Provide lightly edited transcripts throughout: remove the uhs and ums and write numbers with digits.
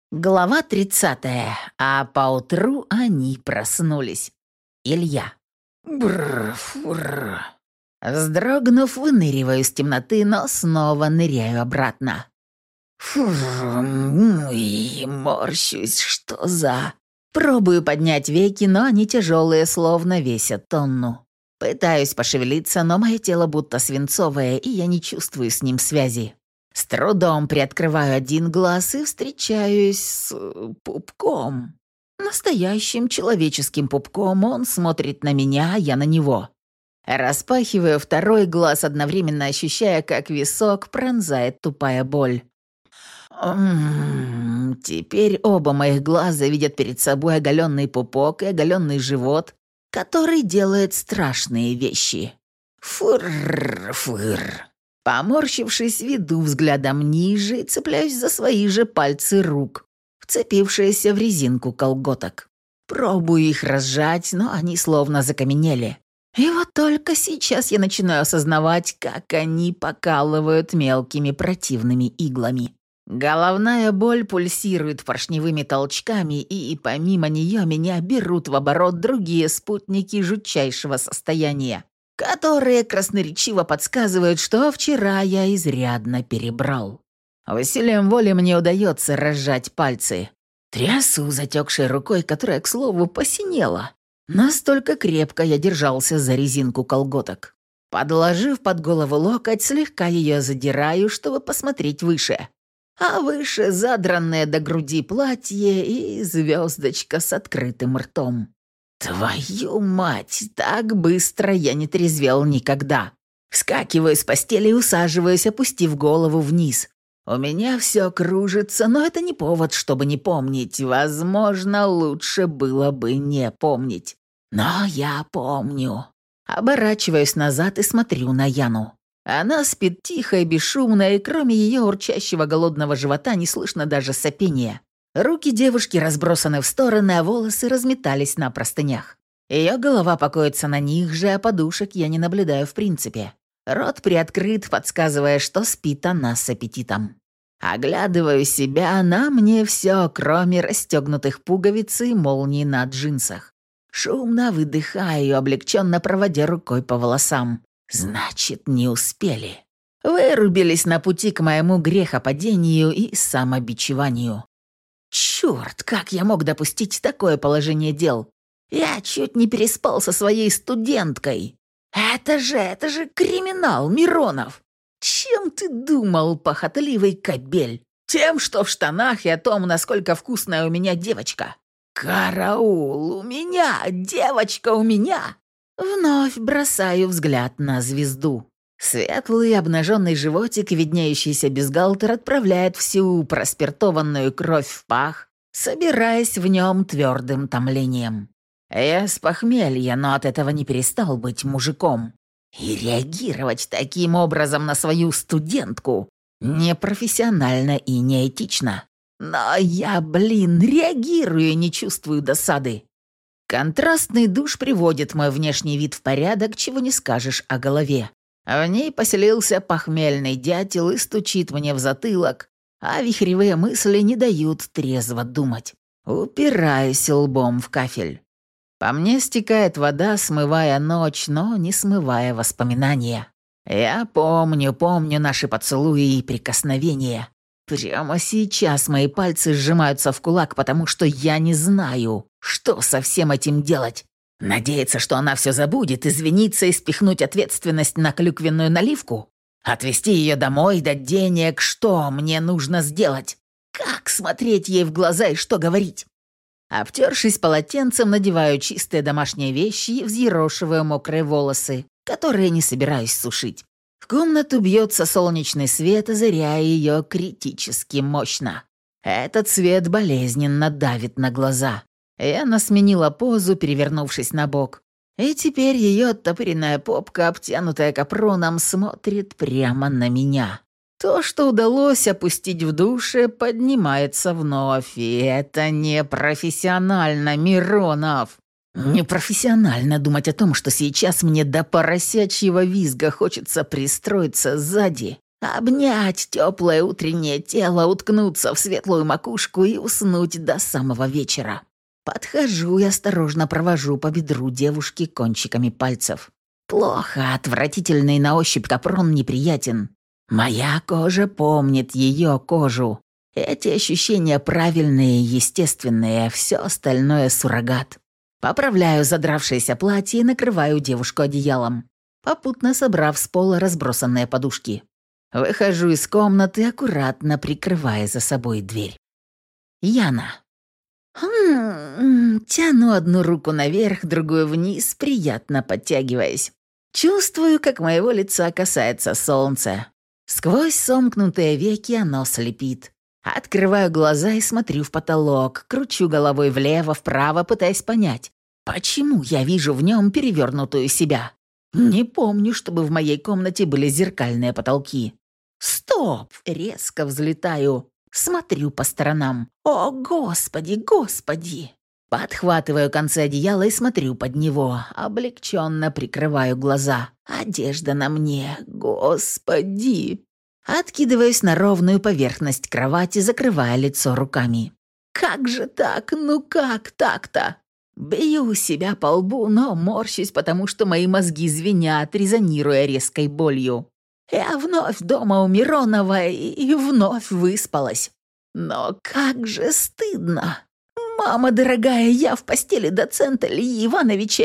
Глава 30. А поутру они проснулись. Илья. Бррр. Вздрогнув, выныриваю из темноты, но снова ныряю обратно. Морщусь, что за... Пробую поднять веки, но они тяжелые, словно весят тонну. Пытаюсь пошевелиться, но мое тело будто свинцовое, и я не чувствую с ним связи. С трудом приоткрываю один глаз и встречаюсь с пупком. Настоящим человеческим пупком. Он смотрит на меня, а я на него. Распахиваю второй глаз, одновременно ощущая, как висок пронзает тупая боль. Теперь оба моих глаза видят перед собой оголенный пупок и оголенный живот, который делает страшные вещи. Фыр. Поморщившись, веду взглядом ниже и цепляюсь за свои же пальцы рук, вцепившиеся в резинку колготок. Пробую их разжать, но они словно закаменели. И вот только сейчас я начинаю осознавать, как они покалывают мелкими противными иглами. Головная боль пульсирует поршневыми толчками, и помимо нее меня берут в оборот другие спутники жутчайшего состояния, которые красноречиво подсказывают, что вчера я изрядно перебрал. Усилием воли мне удается разжать пальцы. Трясу затекшей рукой, которая, к слову, посинела. Настолько крепко я держался за резинку колготок. Подложив под голову локоть, слегка ее задираю, чтобы посмотреть выше. А выше задранное до груди платье и звездочка с открытым ртом. Твою мать, так быстро я не трезвел никогда. Вскакиваю с постели и усаживаюсь, опустив голову вниз. У меня все кружится, но это не повод, чтобы не помнить. Возможно, лучше было бы не помнить. Но я помню. Оборачиваюсь назад и смотрю на Яну. Она спит тихо и бесшумно, и кроме ее урчащего голодного живота не слышно даже сопения. Руки девушки разбросаны в стороны, а волосы разметались на простынях. Ее голова покоится на них же, а подушек я не наблюдаю в принципе. Рот приоткрыт, подсказывая, что спит она с аппетитом. Оглядываю себя, на мне все, кроме расстегнутых пуговиц и молний на джинсах. Шумно выдыхаю, облегченно проводя рукой по волосам. Значит, не успели. Вырубились на пути к моему грехопадению и самобичеванию. Черт, как я мог допустить такое положение дел? Я чуть не переспал со своей студенткой. Это же криминал, Миронов. Чем ты думал, похотливый кобель? Тем, что в штанах, и о том, насколько вкусная у меня девочка. Караул, у меня, девочка у меня. Вновь бросаю взгляд на звезду. Светлый обнаженный животик, виднеющийся бюстгальтер, отправляет всю проспиртованную кровь в пах, собираясь в нем твердым томлением. Я с похмелья, но от этого не перестал быть мужиком. И реагировать таким образом на свою студентку непрофессионально и неэтично. Но я, реагирую и не чувствую досады. Контрастный душ приводит мой внешний вид в порядок, чего не скажешь о голове. В ней поселился похмельный дятел и стучит мне в затылок, а вихревые мысли не дают трезво думать. Упираюсь лбом в кафель. По мне стекает вода, смывая ночь, но не смывая воспоминания. Я помню наши поцелуи и прикосновения. Прямо сейчас мои пальцы сжимаются в кулак, потому что я не знаю, что со всем этим делать. Надеяться, что она все забудет, извиниться и спихнуть ответственность на клюквенную наливку? Отвезти ее домой, дать денег? Что мне нужно сделать? Как смотреть ей в глаза и что говорить? Обтершись полотенцем, надеваю чистые домашние вещи и взъерошиваю мокрые волосы, которые не собираюсь сушить. В комнату бьется солнечный свет, озаряя ее критически мощно. Этот свет болезненно давит на глаза. Яна сменила позу, перевернувшись на бок. И теперь ее оттопыренная попка, обтянутая капроном, смотрит прямо на меня. То, что удалось опустить в душе, поднимается вновь. И это непрофессионально, Миронов. Непрофессионально думать о том, что сейчас мне до поросячьего визга хочется пристроиться сзади Обнять теплое утреннее тело, уткнуться в светлую макушку и уснуть до самого вечера. Подхожу и осторожно провожу по бедру девушки кончиками пальцев. Плохо, отвратительный на ощупь капрон неприятен. Моя кожа помнит ее кожу. Эти ощущения правильные, естественные, все остальное суррогат. Поправляю задравшееся платье и накрываю девушку одеялом, попутно собрав с пола разбросанные подушки. Выхожу из комнаты, аккуратно прикрывая за собой дверь. Яна. Тяну одну руку наверх, другую вниз, приятно подтягиваясь. Чувствую, как моего лица касается солнце. Сквозь сомкнутые веки оно слепит. Открываю глаза и смотрю в потолок, кручу головой влево-вправо, пытаясь понять, почему я вижу в нем перевернутую себя. Не помню, чтобы в моей комнате были зеркальные потолки. Стоп! Резко взлетаю. Смотрю по сторонам. О, Господи, Господи! Подхватываю концы одеяла и смотрю под него. Облегченно прикрываю глаза. Одежда на мне. Господи! Откидываюсь на ровную поверхность кровати, закрывая лицо руками. Как же так? Ну как так-то? Бью себя по лбу, но морщусь, потому что мои мозги звенят, резонируя резкой болью. Я вновь дома у Миронова и вновь выспалась. Но как же стыдно. Мама дорогая, я в постели доцента Ильи Ивановича,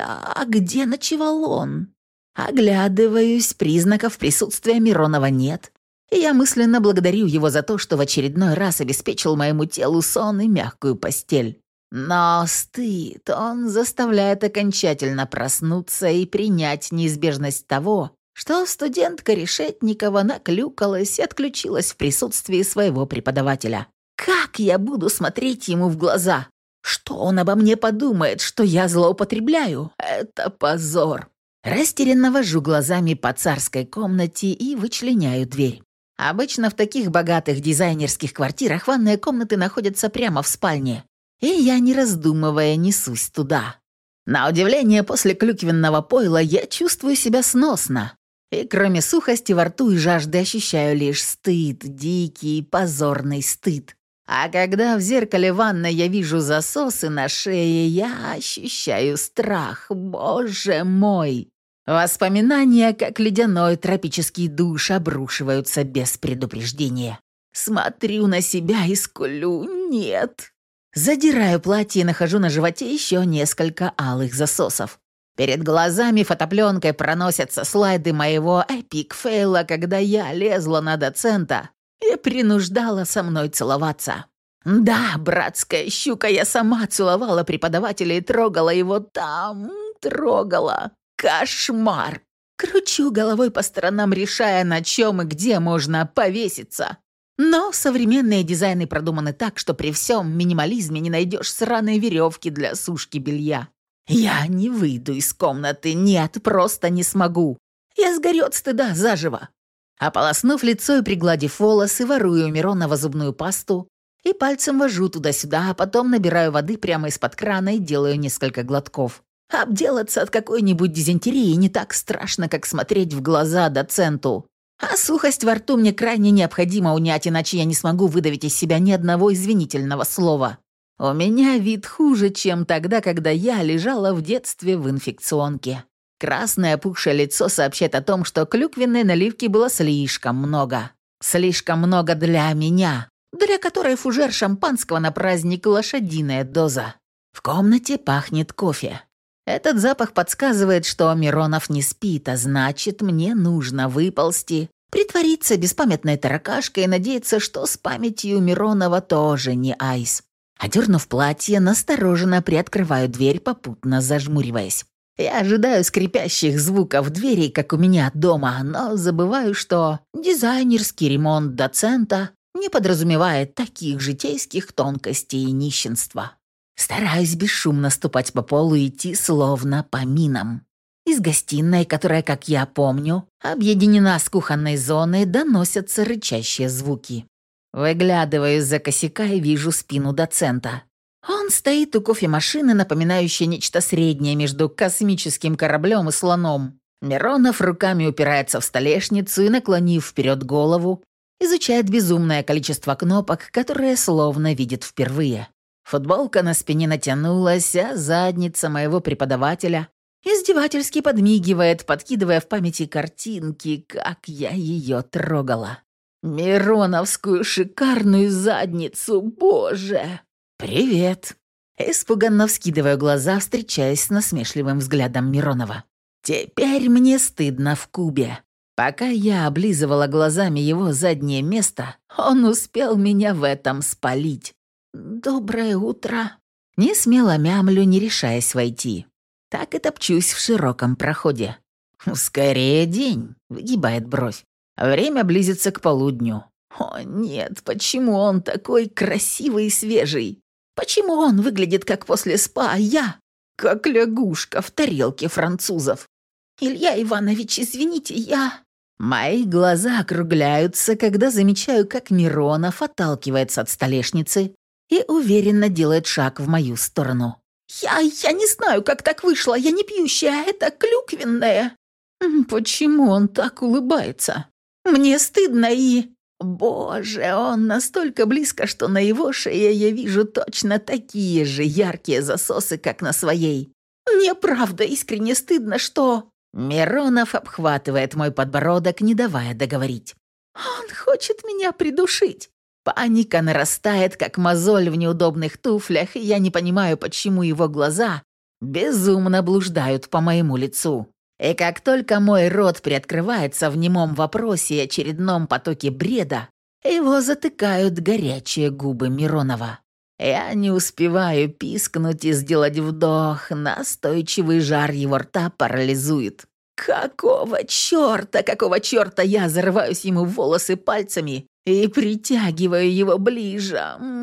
а где ночевал он? Оглядываюсь, признаков присутствия Миронова нет. И я мысленно благодарю его за то, что в очередной раз обеспечил моему телу сон и мягкую постель. Но стыд, он заставляет окончательно проснуться и принять неизбежность того, что студентка Решетникова наклюкалась и отключилась в присутствии своего преподавателя. Как я буду смотреть ему в глаза? Что он обо мне подумает, что я злоупотребляю? Это позор. Растерянно вожу глазами по царской комнате и вычленяю дверь. Обычно в таких богатых дизайнерских квартирах ванные комнаты находятся прямо в спальне, и я, не раздумывая, несусь туда. На удивление, после клюквенного пойла я чувствую себя сносно, и кроме сухости во рту и жажды ощущаю лишь стыд, дикий, позорный стыд. А когда в зеркале ванной я вижу засосы на шее, я ощущаю страх. Боже мой! Воспоминания, как ледяной тропический душ, обрушиваются без предупреждения. Смотрю на себя и скулю «нет». Задираю платье и нахожу на животе еще несколько алых засосов. Перед глазами фотопленкой проносятся слайды моего эпик-фейла, когда я лезла на доцента и принуждала со мной целоваться. Да, братская щука, я сама целовала преподавателя и трогала его там, трогала. Кошмар! Кручу головой по сторонам, решая, на чем и где можно повеситься. Но современные дизайны продуманы так, что при всем минимализме не найдешь сраной веревки для сушки белья. Я не выйду из комнаты, нет, просто не смогу. Я сгорю от стыда заживо. Ополоснув лицо и пригладив волосы, ворую у Миронова зубную пасту и пальцем вожу туда-сюда, а потом набираю воды прямо из-под крана и делаю несколько глотков. Обделаться от какой-нибудь дизентерии не так страшно, как смотреть в глаза доценту. А сухость во рту мне крайне необходимо унять, иначе я не смогу выдавить из себя ни одного извинительного слова. У меня вид хуже, чем тогда, когда я лежала в детстве в инфекционке. Красное опухшее лицо сообщает о том, что клюквенной наливки было слишком много. Слишком много для меня, для которой фужер шампанского на праздник лошадиная доза. В комнате пахнет кофе. Этот запах подсказывает, что Миронов не спит, а значит, мне нужно выползти, притвориться беспамятной таракашкой и надеяться, что с памятью Миронова тоже не айс. Одернув платье, настороженно приоткрываю дверь, попутно зажмуриваясь. Я ожидаю скрипящих звуков дверей, как у меня дома, но забываю, что дизайнерский ремонт доцента не подразумевает таких житейских тонкостей и нищенства. Стараюсь бесшумно ступать по полу и идти словно по минам. Из гостиной, которая, как я помню, объединена с кухонной зоной, доносятся рычащие звуки. Выглядываю из-за косяка и вижу спину доцента. Он стоит у кофемашины, напоминающей нечто среднее между космическим кораблем и слоном. Миронов руками упирается в столешницу и, наклонив вперед голову, изучает безумное количество кнопок, которые словно видит впервые. Футболка на спине натянулась, а задница моего преподавателя издевательски подмигивает, подкидывая в памяти картинки, как я ее трогала. Мироновскую шикарную задницу, боже! «Привет!» Испуганно вскидываю глаза, встречаясь с насмешливым взглядом Миронова. Теперь мне стыдно в кубе. Пока я облизывала глазами его заднее место, он успел меня в этом спалить. «Доброе утро!» Не смело мямлю, не решаясь войти. Так и топчусь в широком проходе. «Скорее день», — выгибает бровь. Время близится к полудню. О нет, почему он такой красивый и свежий? Почему он выглядит как после спа, а я как лягушка в тарелке французов? «Илья Иванович, извините, я...» Мои глаза округляются, когда замечаю, как Миронов отталкивается от столешницы и уверенно делает шаг в мою сторону. «Я не знаю, как так вышло, я не пьющая, это клюквенное». Почему он так улыбается? Мне стыдно и... Боже, он настолько близко, что на его шее я вижу точно такие же яркие засосы, как на своей. Мне правда искренне стыдно, что... Миронов обхватывает мой подбородок, не давая договорить. Он хочет меня придушить. Паника нарастает, как мозоль в неудобных туфлях, и я не понимаю, почему его глаза безумно блуждают по моему лицу. И как только мой рот приоткрывается в немом вопросе и очередном потоке бреда, его затыкают горячие губы Миронова. Я не успеваю пискнуть и сделать вдох, настойчивый жар его рта парализует. Какого черта я зарываюсь ему в волосы пальцами и притягиваю его ближе.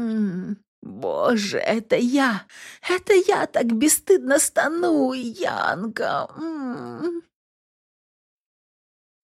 Боже, это я так бесстыдно стану, Янка.